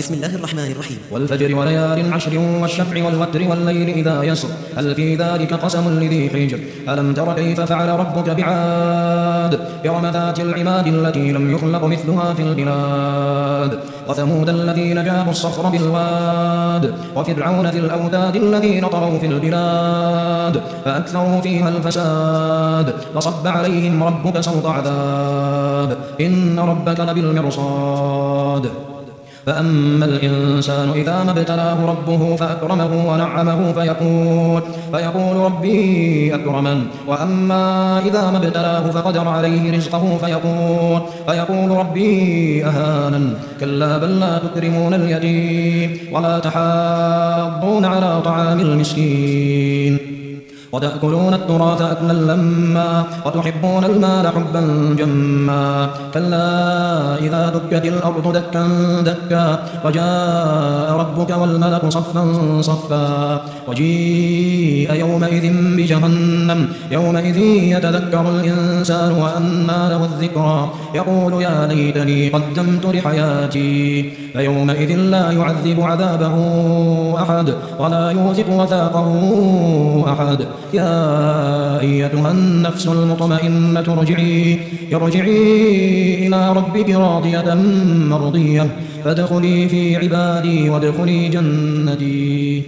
بسم الله الرحمن الرحيم. والفجر وليال عشر والشفع والوتر والليل إذا يسر هل في ذلك قسم لذي حجر ألم تر كيف فعل ربك بعاد إرم ذات العماد التي لم يخلق مثلها في البلاد وثمود الذين جابوا الصخر بالواد وفرعون ذي الأوتاد الذين طغوا في البلاد فأكثروا فيها الفساد فصب عليهم ربك سوط عذاب إن ربك لبالمرصاد فأما الإنسان إذا ما ابتلاه ربه فأكرمه ونعمه فيقول ربي أكرمن وأما إذا ما ابتلاه فقدر عليه رزقه فيقول ربي أهانن كلا بل لا تكرمون اليتيم ولا تحاضون على طعام المسكين وتأكلون التراث أكلا لما وتحبون المال حبا جما كلا إذا دكت الأرض دكا دكا وجاء ربك والملك صفا صفا وجيء يومئذ بجهنم يومئذ يتذكر الإنسان وأنى له الذكرى يقول يا ليتني قدمت لحياتي فيومئذ لا يعذب عذابه أحد ولا يوثق وثاقه أحد يا أيتها النفس المطمئنة ارجعي إلى ربك راضية مرضية فادخلي في عبادي وادخلي جنتي.